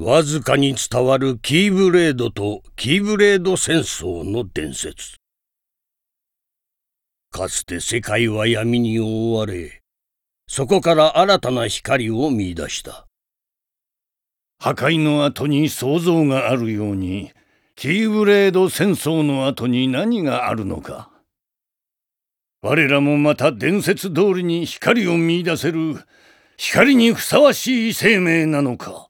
わずかに伝わるキーブレードとキーブレード戦争の伝説。かつて世界は闇に覆われ、そこから新たな光を見出した。 破壊の後に創造があるように、キーブレード戦争の後に何があるのか。我らもまた伝説通りに光を見出せる光にふさわしい生命なのか。